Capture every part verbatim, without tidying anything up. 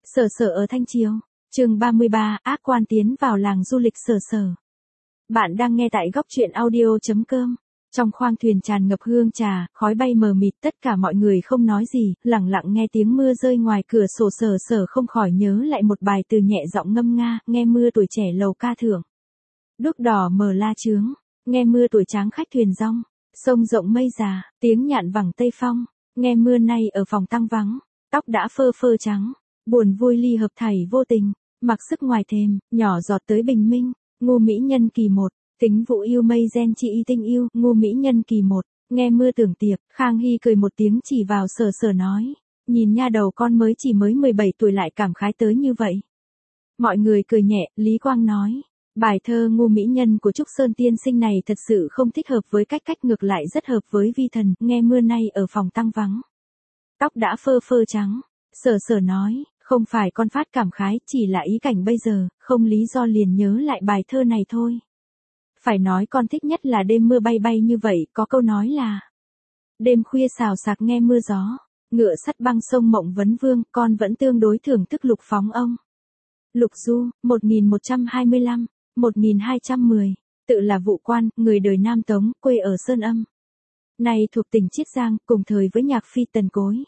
Sở Sở ở Thanh Chiếu, chương ba mươi ba, ác quan tiến vào làng du lịch Sở Sở. Bạn đang nghe tại góc truyện audio.com. Trong khoang thuyền tràn ngập hương trà, khói bay mờ mịt, tất cả mọi người không nói gì, lặng lặng nghe tiếng mưa rơi ngoài cửa sổ. Sở Sở không khỏi nhớ lại một bài từ nhẹ giọng ngâm nga, nghe mưa tuổi trẻ lầu ca thưởng. Đuốc đỏ mờ la trướng, nghe mưa tuổi tráng khách thuyền rong, sông rộng mây già, tiếng nhạn vẳng tây phong, nghe mưa nay ở phòng tăng vắng, tóc đã phơ phơ trắng, buồn vui ly hợp thảy vô tình, mặc sức ngoài thềm, nhỏ giọt tới bình minh, ngu mỹ nhân kỳ một, tính vụ yêu mây gen chị y tinh yêu, ngu mỹ nhân kỳ một, nghe mưa tưởng tiệp, Khang Hy cười một tiếng chỉ vào Sở Sở nói, nhìn nha đầu con mới chỉ mới mười bảy tuổi lại cảm khái tới như vậy. Mọi người cười nhẹ, Lý Quang nói, bài thơ ngu mỹ nhân của Trúc Sơn tiên sinh này thật sự không thích hợp với cách cách ngược lại rất hợp với vi thần, nghe mưa nay ở phòng tăng vắng. Tóc đã phơ phơ trắng, Sở Sở nói, không phải con phát cảm khái, chỉ là ý cảnh bây giờ, không lý do liền nhớ lại bài thơ này thôi. Phải nói con thích nhất là đêm mưa bay bay như vậy, có câu nói là đêm khuya xào xạc nghe mưa gió, ngựa sắt băng sông mộng vấn vương, con vẫn tương đối thưởng thức Lục Phóng ông. Lục Du, một nghìn một trăm hai mươi lăm, một nghìn hai trăm mười, tự là Vụ Quan, người đời Nam Tống, quê ở Sơn Âm. Nay thuộc tỉnh Chiết Giang, cùng thời với nhạc phi Tần Cối.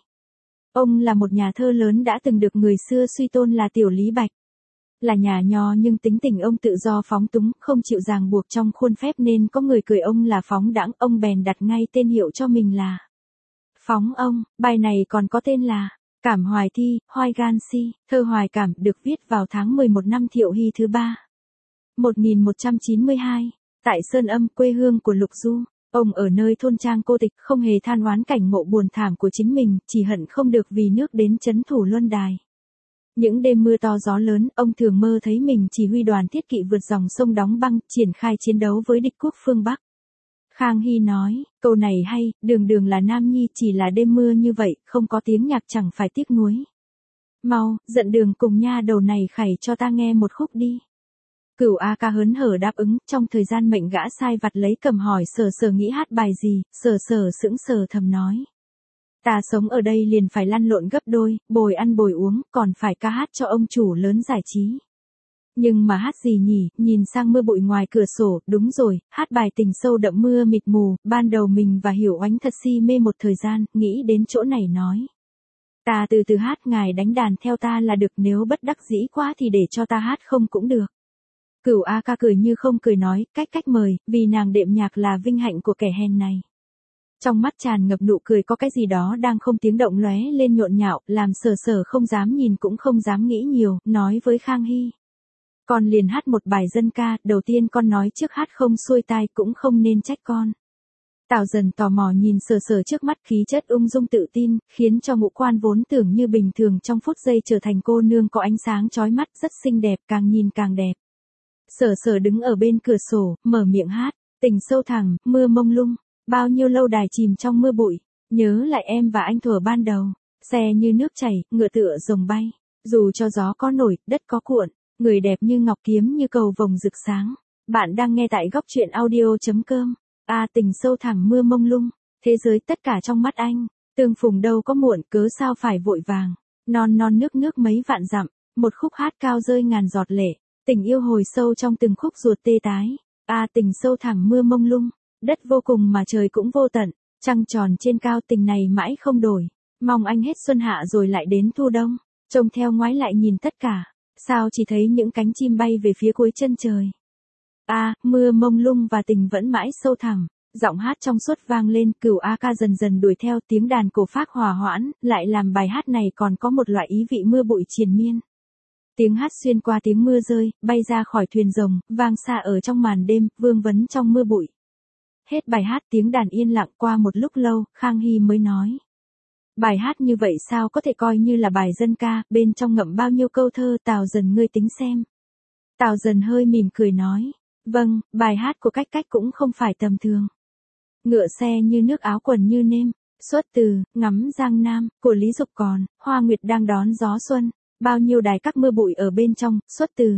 Ông là một nhà thơ lớn đã từng được người xưa suy tôn là Tiểu Lý Bạch. Là nhà nho nhưng tính tình ông tự do phóng túng, không chịu ràng buộc trong khuôn phép nên có người cười ông là phóng đãng, ông bèn đặt ngay tên hiệu cho mình là Phóng ông. Bài này còn có tên là Cảm Hoài Thi, Hoài Gan Si, thơ hoài cảm, được viết vào tháng mười một năm Thiệu Hy thứ ba. một nghìn một trăm chín mươi hai, tại Sơn Âm, quê hương của Lục Du. Ông ở nơi thôn trang cô tịch, không hề than oán cảnh ngộ buồn thảm của chính mình, chỉ hận không được vì nước đến trấn thủ Luân Đài. Những đêm mưa to gió lớn, ông thường mơ thấy mình chỉ huy đoàn thiết kỵ vượt dòng sông đóng băng, triển khai chiến đấu với địch quốc phương Bắc. Khang Hy nói, câu này hay, đường đường là Nam Nhi, chỉ là đêm mưa như vậy, không có tiếng nhạc chẳng phải tiếc nuối. Mau, giận đường cùng nha đầu này khảy cho ta nghe một khúc đi. Cửu A Ca hớn hở đáp ứng, trong thời gian mệnh gã sai vặt lấy cầm hỏi Sở Sở nghĩ hát bài gì, Sở Sở sững sờ thầm nói. Ta sống ở đây liền phải lăn lộn gấp đôi, bồi ăn bồi uống, còn phải ca hát cho ông chủ lớn giải trí. Nhưng mà hát gì nhỉ, nhìn sang mưa bụi ngoài cửa sổ, đúng rồi, hát bài tình sâu đậm mưa mịt mù, ban đầu mình và Hiểu Oánh thật si mê một thời gian, nghĩ đến chỗ này nói. Ta từ từ hát, ngài đánh đàn theo ta là được, nếu bất đắc dĩ quá thì để cho ta hát không cũng được. Cửu A Ca cười như không cười nói, cách cách mời, vì nàng đệm nhạc là vinh hạnh của kẻ hèn này. Trong mắt tràn ngập nụ cười, có cái gì đó đang không tiếng động lóe lên nhộn nhạo, làm Sở Sở không dám nhìn cũng không dám nghĩ nhiều, nói với Khang Hy. Con liền hát một bài dân ca, đầu tiên con nói trước hát không xuôi tai cũng không nên trách con. Tào Dần tò mò nhìn Sở Sở trước mắt, khí chất ung dung tự tin, khiến cho ngũ quan vốn tưởng như bình thường trong phút giây trở thành cô nương có ánh sáng chói mắt, rất xinh đẹp, càng nhìn càng đẹp. Sở Sở đứng ở bên cửa sổ, mở miệng hát, tình sâu thẳm, mưa mông lung, bao nhiêu lâu đài chìm trong mưa bụi, nhớ lại em và anh thuở ban đầu, xe như nước chảy, ngựa tựa rồng bay, dù cho gió có nổi, đất có cuộn, người đẹp như ngọc, kiếm như cầu vồng rực sáng. Bạn đang nghe tại góc truyện audio.com. A tình sâu thẳm mưa mông lung, thế giới tất cả trong mắt anh, tương phùng đâu có muộn, cớ sao phải vội vàng, non non nước nước mấy vạn dặm, một khúc hát cao rơi ngàn giọt lệ. Tình yêu hồi sâu trong từng khúc ruột tê tái. A tình sâu thẳm mưa mông lung, đất vô cùng mà trời cũng vô tận, trăng tròn trên cao, tình này mãi không đổi. Mong anh hết xuân hạ rồi lại đến thu đông. Trông theo ngoái lại nhìn tất cả, sao chỉ thấy những cánh chim bay về phía cuối chân trời. A, mưa mông lung và tình vẫn mãi sâu thẳm. Giọng hát trong suốt vang lên, Cửu A Ca dần dần đuổi theo, tiếng đàn cổ phác hòa hoãn, lại làm bài hát này còn có một loại ý vị mưa bụi triền miên. Tiếng hát xuyên qua tiếng mưa rơi, bay ra khỏi thuyền rồng, vang xa ở trong màn đêm, vương vấn trong mưa bụi. Hết bài hát, tiếng đàn yên lặng, qua một lúc lâu, Khang Hy mới nói. Bài hát như vậy sao có thể coi như là bài dân ca, bên trong ngậm bao nhiêu câu thơ, Tào Dần ngươi tính xem. Tào Dần hơi mỉm cười nói. Vâng, bài hát của cách cách cũng không phải tầm thường. Ngựa xe như nước, áo quần như nêm, xuất từ Ngắm Giang Nam, của Lý Dục Còn, Hoa Nguyệt đang đón gió xuân. Bao nhiêu đài các mưa bụi ở bên trong, xuất từ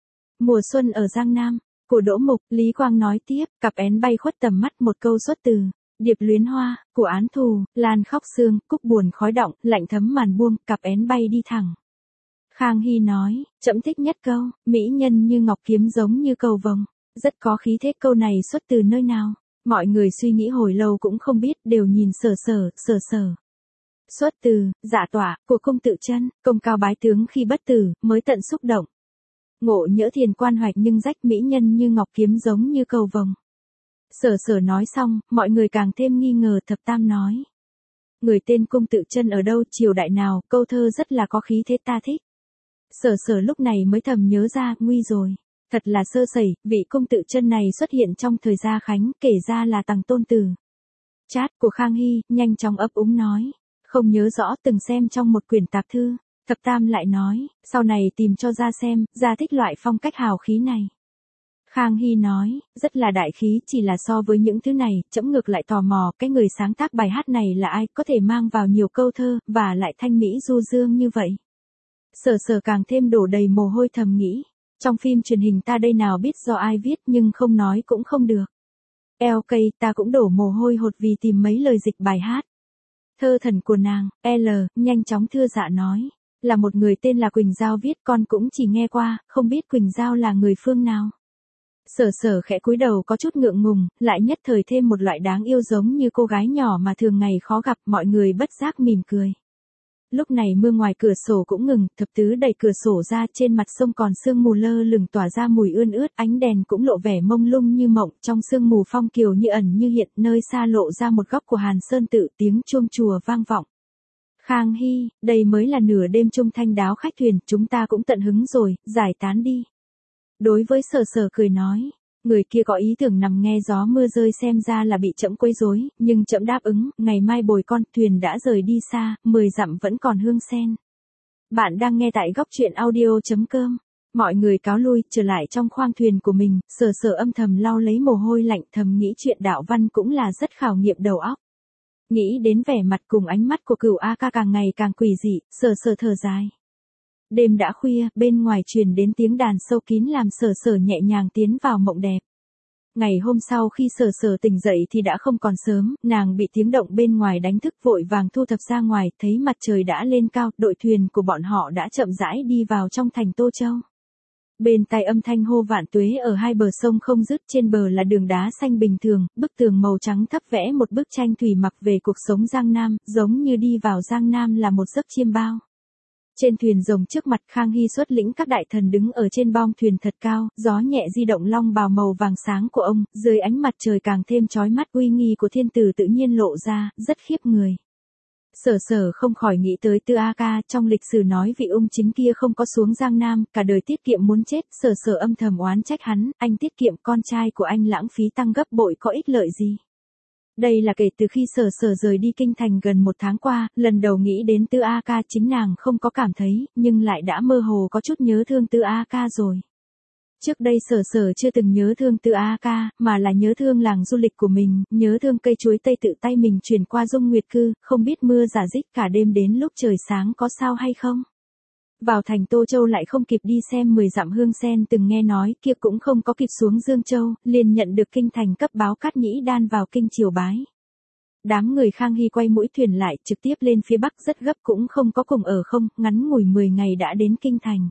Mùa Xuân ở Giang Nam, của Đỗ Mục. Lý Quang nói tiếp, cặp én bay khuất tầm mắt, một câu xuất từ Điệp Luyến Hoa, của Án Thù, Lan khóc sương, cúc buồn khói động, lạnh thấm màn buông, cặp én bay đi thẳng. Khang Hy nói, trẫm thích nhất câu, mỹ nhân như ngọc kiếm giống như cầu vồng. Rất có khí thế, câu này xuất từ nơi nào? Mọi người suy nghĩ hồi lâu cũng không biết, đều nhìn Sở Sở, Sở Sở. Xuất từ, dạ tỏa, của cung tự chân, công cao bái tướng khi bất tử, mới tận xúc động. Ngộ nhỡ thiền quan hoạch nhưng rách mỹ nhân như ngọc kiếm giống như cầu vồng. Sở Sở nói xong, mọi người càng thêm nghi ngờ. Thập Tam nói. Người tên cung tự chân ở đâu, triều đại nào, câu thơ rất là có khí thế, ta thích. Sở Sở lúc này mới thầm nhớ ra, nguy rồi. Thật là sơ sẩy, vị cung tự chân này xuất hiện trong thời Gia Khánh, kể ra là Tằng Tôn Tử. Chat của Khang Hy, nhanh chóng ấp úng nói. Không nhớ rõ, từng xem trong một quyển tạp thư. Thập Tam lại nói, sau này tìm cho ra xem, ra thích loại phong cách hào khí này. Khang Hy nói, rất là đại khí, chỉ là so với những thứ này, trẫm ngược lại tò mò, cái người sáng tác bài hát này là ai, có thể mang vào nhiều câu thơ, và lại thanh mỹ du dương như vậy. Sở Sở càng thêm đổ đầy mồ hôi thầm nghĩ. Trong phim truyền hình ta đây nào biết do ai viết, nhưng không nói cũng không được. lờ ca ta cũng đổ mồ hôi hột vì tìm mấy lời dịch bài hát. Thơ thần của nàng, L, nhanh chóng thưa dạ nói. Là một người tên là Quỳnh Giao viết, con cũng chỉ nghe qua, không biết Quỳnh Giao là người phương nào. Sở Sở khẽ cúi đầu có chút ngượng ngùng, lại nhất thời thêm một loại đáng yêu giống như cô gái nhỏ mà thường ngày khó gặp, mọi người bất giác mỉm cười. Lúc này mưa ngoài cửa sổ cũng ngừng, Thập Tứ đẩy cửa sổ ra, trên mặt sông còn sương mù lơ lửng tỏa ra mùi ươn ướt, ánh đèn cũng lộ vẻ mông lung như mộng, trong sương mù phong kiều như ẩn như hiện, nơi xa lộ ra một góc của Hàn Sơn tự, tiếng chuông chùa vang vọng. Khang Hy, đây mới là nửa đêm trung thanh đáo khách thuyền, chúng ta cũng tận hứng rồi, giải tán đi. Đối với Sở Sở cười nói, người kia có ý tưởng nằm nghe gió mưa rơi xem ra là bị trẫm quấy rối, nhưng trẫm đáp ứng, ngày mai bồi con, thuyền đã rời đi xa, mười dặm vẫn còn hương sen. Bạn đang nghe tại góc truyện audio chấm com. Mọi người cáo lui, trở lại trong khoang thuyền của mình, Sở Sở âm thầm lau lấy mồ hôi lạnh, thầm nghĩ chuyện đạo văn cũng là rất khảo nghiệm đầu óc. Nghĩ đến vẻ mặt cùng ánh mắt của Cửu A Ca càng ngày càng quỷ dị, Sở Sở thở dài. Đêm đã khuya, bên ngoài truyền đến tiếng đàn sâu kín làm Sở Sở nhẹ nhàng tiến vào mộng đẹp. Ngày hôm sau khi Sở Sở tỉnh dậy thì đã không còn sớm, nàng bị tiếng động bên ngoài đánh thức, vội vàng thu thập ra ngoài, thấy mặt trời đã lên cao, đội thuyền của bọn họ đã chậm rãi đi vào trong thành Tô Châu. Bên tai âm thanh hô vạn tuế ở hai bờ sông không dứt, trên bờ là đường đá xanh bình thường, bức tường màu trắng thấp vẽ một bức tranh thủy mặc về cuộc sống Giang Nam, giống như đi vào Giang Nam là một giấc chiêm bao. Trên thuyền rồng trước mặt Khang Hy xuất lĩnh các đại thần đứng ở trên bong thuyền thật cao, gió nhẹ di động long bào màu vàng sáng của ông, dưới ánh mặt trời càng thêm chói mắt, uy nghi của thiên tử tự nhiên lộ ra, rất khiếp người. Sở Sở không khỏi nghĩ tới Tư A Ca, trong lịch sử nói vị ung chính kia không có xuống Giang Nam, cả đời tiết kiệm muốn chết, Sở Sở âm thầm oán trách hắn, anh tiết kiệm con trai của anh lãng phí tăng gấp bội có ích lợi gì. Đây là kể từ khi Sở Sở rời đi kinh thành gần một tháng qua, lần đầu nghĩ đến Tư A Ca, chính nàng không có cảm thấy, nhưng lại đã mơ hồ có chút nhớ thương Tư A Ca rồi. Trước đây Sở Sở chưa từng nhớ thương Tư A Ca, mà là nhớ thương làng du lịch của mình, nhớ thương cây chuối tây tự tay mình chuyển qua Dung Nguyệt Cư, không biết mưa rả rích cả đêm đến lúc trời sáng có sao hay không. Vào thành Tô Châu lại không kịp đi xem mười dặm hương sen từng nghe nói, kia cũng không có kịp xuống Dương Châu, liền nhận được kinh thành cấp báo Cát Nhĩ Đan vào kinh triều bái. Đám người Khang Hy quay mũi thuyền lại, trực tiếp lên phía Bắc rất gấp, cũng không có cùng ở không, ngắn ngủi mười ngày đã đến kinh thành.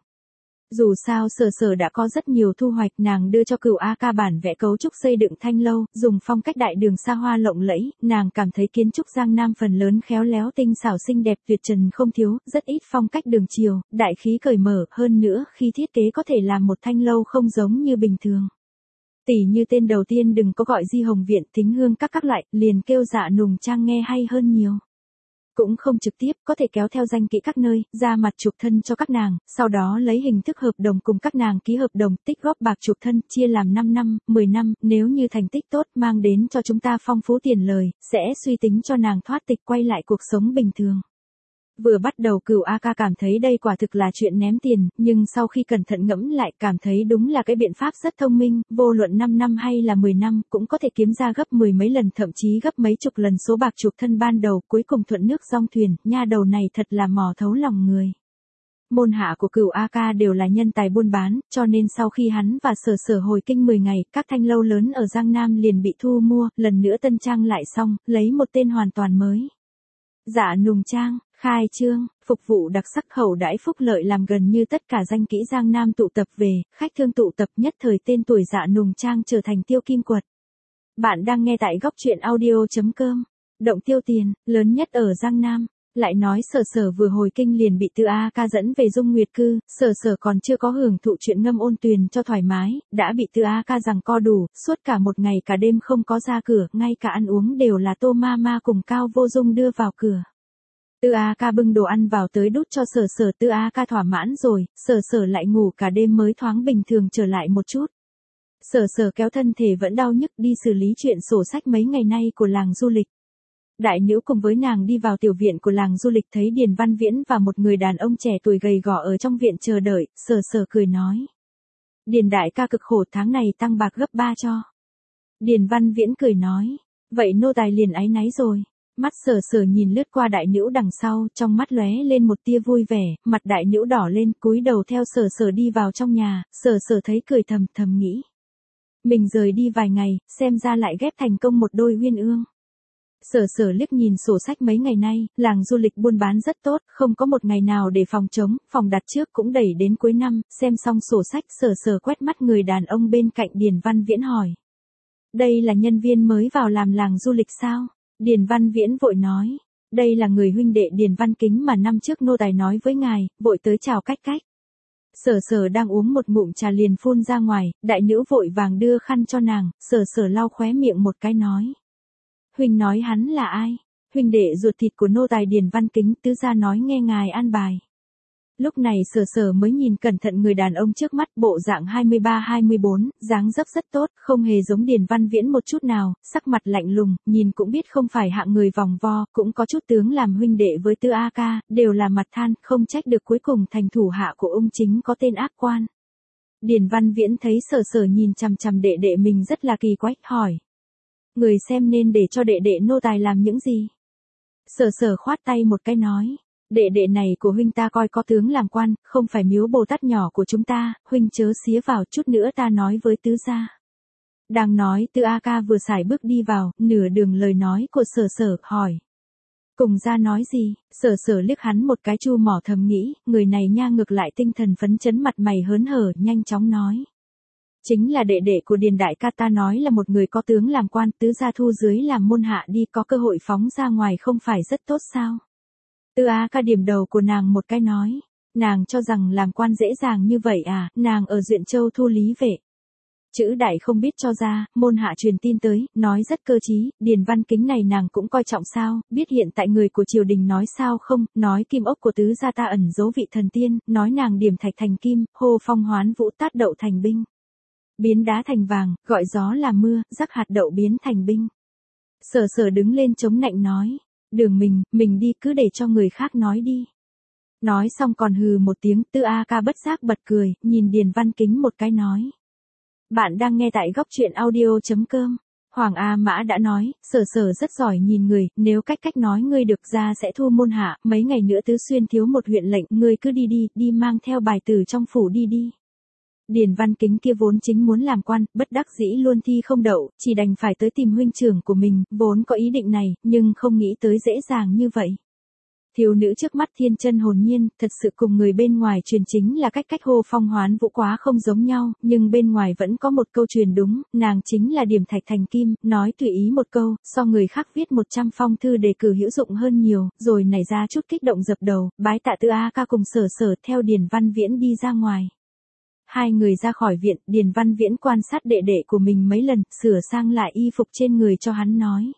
Dù sao Sở Sở đã có rất nhiều thu hoạch, nàng đưa cho Cửu A Ca bản vẽ cấu trúc xây dựng thanh lâu, dùng phong cách đại đường xa hoa lộng lẫy, nàng cảm thấy kiến trúc Giang Nam phần lớn khéo léo tinh xảo xinh đẹp tuyệt trần không thiếu, rất ít phong cách đường chiều, đại khí cởi mở, hơn nữa khi thiết kế có thể làm một thanh lâu không giống như bình thường. Tỷ như tên đầu tiên đừng có gọi Di Hồng Viện, Thính Hương các các loại, liền kêu Dạ Nùng Trang nghe hay hơn nhiều. Cũng không trực tiếp, có thể kéo theo danh kỹ các nơi, ra mặt chuộc thân cho các nàng, sau đó lấy hình thức hợp đồng cùng các nàng ký hợp đồng, tích góp bạc chuộc thân, chia làm năm năm, mười năm, nếu như thành tích tốt mang đến cho chúng ta phong phú tiền lời, sẽ suy tính cho nàng thoát tịch quay lại cuộc sống bình thường. Vừa bắt đầu Cửu A Ca cảm thấy đây quả thực là chuyện ném tiền, nhưng sau khi cẩn thận ngẫm lại cảm thấy đúng là cái biện pháp rất thông minh, vô luận năm năm hay là mười năm, cũng có thể kiếm ra gấp mười mấy lần thậm chí gấp mấy chục lần số bạc chuộc thân ban đầu, cuối cùng thuận nước dong thuyền, nha đầu này thật là mò thấu lòng người. Môn hạ của Cửu A Ca đều là nhân tài buôn bán, cho nên sau khi hắn và Sở Sở hồi kinh mười ngày, các thanh lâu lớn ở Giang Nam liền bị thu mua, lần nữa tân trang lại xong, lấy một tên hoàn toàn mới. Dạ Nùng Trang, Khai trương, phục vụ đặc sắc hậu đãi phúc lợi làm gần như tất cả danh kỹ Giang Nam tụ tập về, khách thương tụ tập nhất thời tên tuổi Dạ Nùng Trang trở thành tiêu kim quật. Bạn đang nghe tại góc truyện audio.com. Động tiêu tiền, lớn nhất ở Giang Nam. Lại nói Sở Sở vừa hồi kinh liền bị Tư A Ca dẫn về Dung Nguyệt Cư, Sở Sở còn chưa có hưởng thụ chuyện ngâm ôn tuyền cho thoải mái, đã bị Tư A Ca giằng co đủ, suốt cả một ngày cả đêm không có ra cửa, ngay cả ăn uống đều là Tô Ma Ma cùng Cao Vô Dung đưa vào cửa. Tư A Ca bưng đồ ăn vào tới đút cho Sở Sở, Tư A Ca thỏa mãn rồi, Sở Sở lại ngủ cả đêm mới thoáng bình thường trở lại một chút. Sở Sở kéo thân thể vẫn đau nhức đi xử lý chuyện sổ sách mấy ngày nay của làng du lịch. Đại nữ cùng với nàng đi vào tiểu viện của làng du lịch thấy Điền Văn Viễn và một người đàn ông trẻ tuổi gầy gò ở trong viện chờ đợi, Sở Sở cười nói. Điền đại ca cực khổ tháng này tăng bạc gấp ba cho. Điền Văn Viễn cười nói, vậy nô tài liền áy náy rồi. Mắt Sở Sở nhìn lướt qua đại nữ đằng sau, trong mắt lóe lên một tia vui vẻ, mặt đại nữ đỏ lên, cúi đầu theo Sở Sở đi vào trong nhà, Sở Sở thấy cười thầm thầm nghĩ. Mình rời đi vài ngày, xem ra lại ghép thành công một đôi uyên ương. Sở Sở liếc nhìn sổ sách mấy ngày nay, làng du lịch buôn bán rất tốt, không có một ngày nào để phòng trống, phòng đặt trước cũng đẩy đến cuối năm, xem xong sổ sách Sở Sở quét mắt người đàn ông bên cạnh Điền Văn Viễn hỏi. Đây là nhân viên mới vào làm làng du lịch sao? Điền Văn Viễn vội nói, đây là người huynh đệ Điền Văn Kính mà năm trước nô tài nói với ngài, vội tới chào cách cách. Sở Sở đang uống một ngụm trà liền phun ra ngoài, đại nữ vội vàng đưa khăn cho nàng, Sở Sở lau khóe miệng một cái nói. Huynh nói hắn là ai? Huynh đệ ruột thịt của nô tài Điền Văn Kính, tứ gia nói nghe ngài an bài. Lúc này Sở Sở mới nhìn cẩn thận người đàn ông trước mắt, bộ dạng hai mươi ba hai mươi bốn, dáng dấp rất tốt, không hề giống Điền Văn Viễn một chút nào, sắc mặt lạnh lùng, nhìn cũng biết không phải hạng người vòng vo, cũng có chút tướng làm huynh đệ với Tư A Ca, đều là mặt than, không trách được cuối cùng thành thủ hạ của ông chính có tên ác quan. Điền Văn Viễn thấy Sở Sở nhìn chằm chằm đệ đệ mình rất là kỳ quái, hỏi. Người xem nên để cho đệ đệ nô tài làm những gì? Sở Sở khoát tay một cái nói. Đệ đệ này của huynh ta coi có tướng làm quan, không phải miếu Bồ Tát nhỏ của chúng ta, huynh chớ xía vào, chút nữa ta nói với tứ gia. Đang nói Tư A Ca vừa sải bước đi vào, nửa đường lời nói của Sở Sở, hỏi. Cùng gia nói gì? Sở Sở liếc hắn một cái chu mỏ thầm nghĩ, người này nha ngược lại tinh thần phấn chấn mặt mày hớn hở, nhanh chóng nói. Chính là đệ đệ của Điền đại ca, ta nói là một người có tướng làm quan, tứ gia thu dưới làm môn hạ đi, có cơ hội phóng ra ngoài không phải rất tốt sao? Tư A Ca điểm đầu của nàng một cái nói, nàng cho rằng làm quan dễ dàng như vậy à, nàng ở Duyện Châu thu lý vệ. Chữ đại không biết cho ra, môn hạ truyền tin tới, nói rất cơ trí, Điền Văn Kính này nàng cũng coi trọng sao, biết hiện tại người của triều đình nói sao không, nói kim ốc của tứ gia ta ẩn giấu vị thần tiên, nói nàng điểm thạch thành kim, hô phong hoán vũ tát đậu thành binh. Biến đá thành vàng, gọi gió làm mưa, rắc hạt đậu biến thành binh. Sở Sở đứng lên chống nạnh nói. Đường mình, mình đi cứ để cho người khác nói đi. Nói xong còn hừ một tiếng, Tư A Ca bất giác bật cười, nhìn Điền Văn Kính một cái nói. Bạn đang nghe tại góc truyện audio.com. Hoàng A Mã đã nói, Sở Sở rất giỏi nhìn người, nếu cách cách nói ngươi được ra sẽ thu môn hạ, mấy ngày nữa Tứ Xuyên thiếu một huyện lệnh, ngươi cứ đi đi, đi mang theo bài từ trong phủ đi đi. Điền Văn Kính kia vốn chính muốn làm quan, bất đắc dĩ luôn thi không đậu, chỉ đành phải tới tìm huynh trưởng của mình, vốn có ý định này, nhưng không nghĩ tới dễ dàng như vậy. Thiếu nữ trước mắt thiên chân hồn nhiên, thật sự cùng người bên ngoài truyền chính là cách cách hô phong hoán vũ quá không giống nhau, nhưng bên ngoài vẫn có một câu truyền đúng, nàng chính là điểm thạch thành kim, nói tùy ý một câu, so người khác viết một trăm phong thư đề cử hữu dụng hơn nhiều, rồi nảy ra chút kích động dập đầu, bái tạ Tư A Ca cùng Sở Sở theo Điền Văn Viễn đi ra ngoài. Hai người ra khỏi viện, Điền Văn Viễn quan sát đệ đệ của mình mấy lần, sửa sang lại y phục trên người cho hắn nói.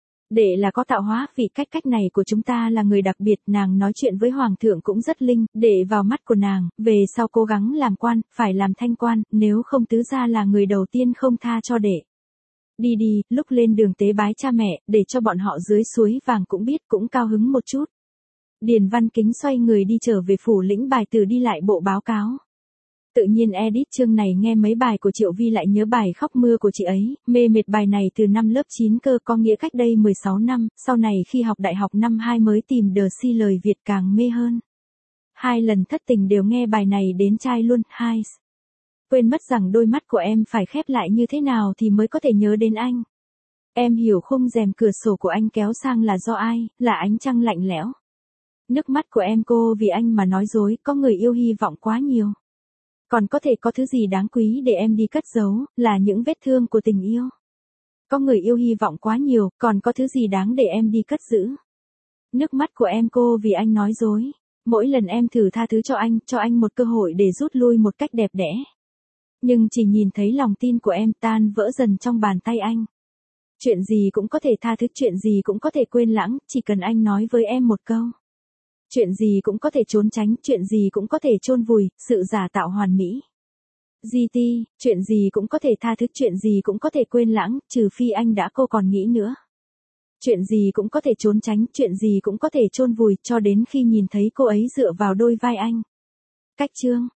Đệ là có tạo hóa, vì cách cách này của chúng ta là người đặc biệt, nàng nói chuyện với hoàng thượng cũng rất linh, đệ vào mắt của nàng, về sau cố gắng làm quan, phải làm thanh quan, nếu không tứ gia là người đầu tiên không tha cho đệ. Đi đi, lúc lên đường tế bái cha mẹ, để cho bọn họ dưới suối vàng cũng biết, cũng cao hứng một chút. Điền Văn Kính xoay người đi trở về phủ lĩnh bài từ đi lại bộ báo cáo. Tự nhiên edit chương này nghe mấy bài của Triệu Vi lại nhớ bài Khóc mưa của chị ấy, mê mệt bài này từ năm lớp chín cơ, có nghĩa cách đây mười sáu năm, sau này khi học đại học năm hai mới tìm The Si lời Việt càng mê hơn. Hai lần thất tình đều nghe bài này đến chai luôn, hai. Quên mất rằng đôi mắt của em phải khép lại như thế nào thì mới có thể nhớ đến anh. Em hiểu khung rèm cửa sổ của anh kéo sang là do ai, là ánh trăng lạnh lẽo. Nước mắt của em cô vì anh mà nói dối, có người yêu hy vọng quá nhiều. Còn có thể có thứ gì đáng quý để em đi cất giấu, là những vết thương của tình yêu. Có người yêu hy vọng quá nhiều, còn có thứ gì đáng để em đi cất giữ. Nước mắt của em cô vì anh nói dối. Mỗi lần em thử tha thứ cho anh, cho anh một cơ hội để rút lui một cách đẹp đẽ. Nhưng chỉ nhìn thấy lòng tin của em tan vỡ dần trong bàn tay anh. Chuyện gì cũng có thể tha thứ, chuyện gì cũng có thể quên lãng, chỉ cần anh nói với em một câu. Chuyện gì cũng có thể trốn tránh, chuyện gì cũng có thể chôn vùi, sự giả tạo hoàn mỹ. giê tê, chuyện gì cũng có thể tha thứ, chuyện gì cũng có thể quên lãng, trừ phi anh đã cô còn nghĩ nữa. Chuyện gì cũng có thể trốn tránh, chuyện gì cũng có thể chôn vùi, cho đến khi nhìn thấy cô ấy dựa vào đôi vai anh. Cách chương